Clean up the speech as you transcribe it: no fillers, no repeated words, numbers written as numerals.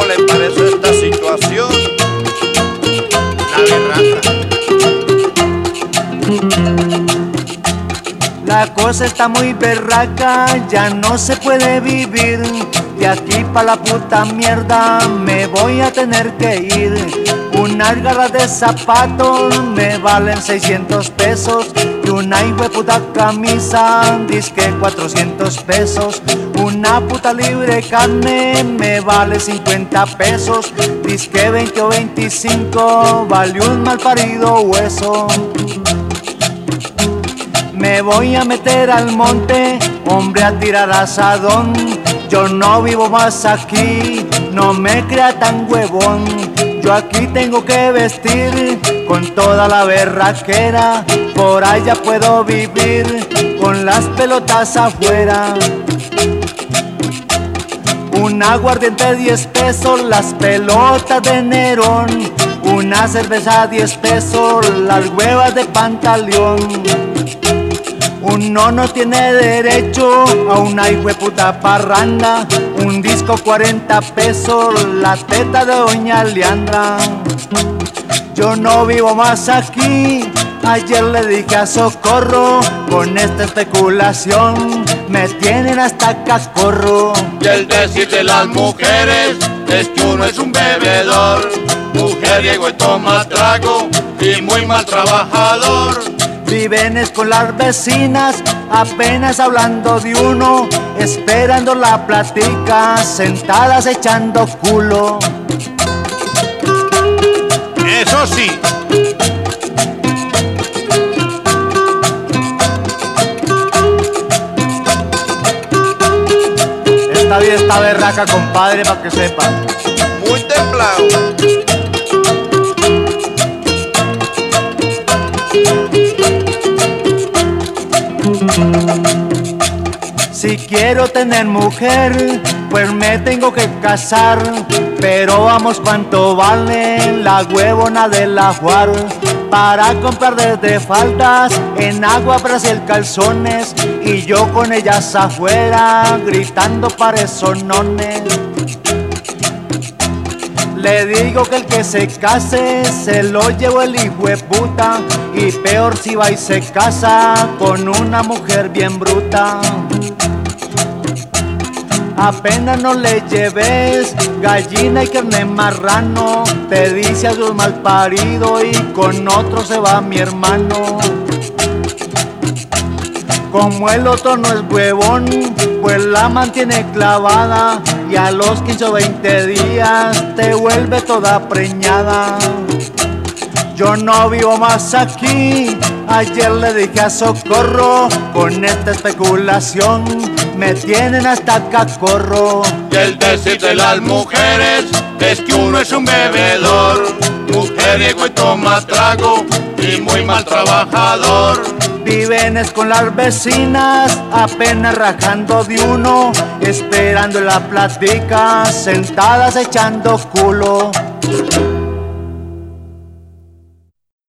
le parece esta situación? La berraca. La cosa está muy berraca, ya no se puede vivir. De aquí pa' la puta mierda me voy a tener que ir. Unas garras de zapatos me valen 600 pesos y una hijueputa camisa disque 400 pesos. Una puta libre de carne me vale 50 pesos, disque 20 o 25 vale un mal parido hueso. Me voy a meter al monte, hombre, a tirar asadón. Yo no vivo más aquí, no me crea tan huevón. Yo aquí tengo que vestir con toda la berraquera. Por allá puedo vivir con las pelotas afuera. Un aguardiente 10 pesos, las pelotas de Nerón. Una cerveza 10 pesos, las huevas de Pantaleón. Uno no tiene derecho a una hijueputa parranda. Un disco 40 pesos, la teta de doña Leandra. Yo no vivo más aquí, ayer le dije a Socorro. Con esta especulación me tienen hasta cascorro. Y el decir de las mujeres es que uno es un bebedor, mujeriego y toma trago y muy mal trabajador. Viven con las vecinas, apenas hablando de uno, esperando la plática, sentadas echando culo. Eso sí. Esta vida está berraca, compadre, para que sepan. Muy templado. Si quiero tener mujer, pues me tengo que casar. Pero vamos, ¿cuánto vale la huevona de la Juar? Para comprar desde faldas, en agua, Brasil, calzones. Y yo con ellas afuera, gritando parezonones. Le digo que el que se case se lo llevo el hijo de puta. Y peor si va y se casa con una mujer bien bruta. Apenas no le lleves gallina y carne marrano, te dice algo mal parido y con otro se va mi hermano. Como el otro no es huevón, pues la mantiene clavada y a los 15 o 20 días te vuelve toda preñada. Yo no vivo más aquí, ayer le dije a Socorro, con esta especulación me tienen hasta cascorro. Y el decir de las mujeres es que uno es un bebedor, mujeriego y toma trago y muy mal trabajador. Viven con las vecinas, apenas rajando de uno, esperando la plática, sentadas echando culo.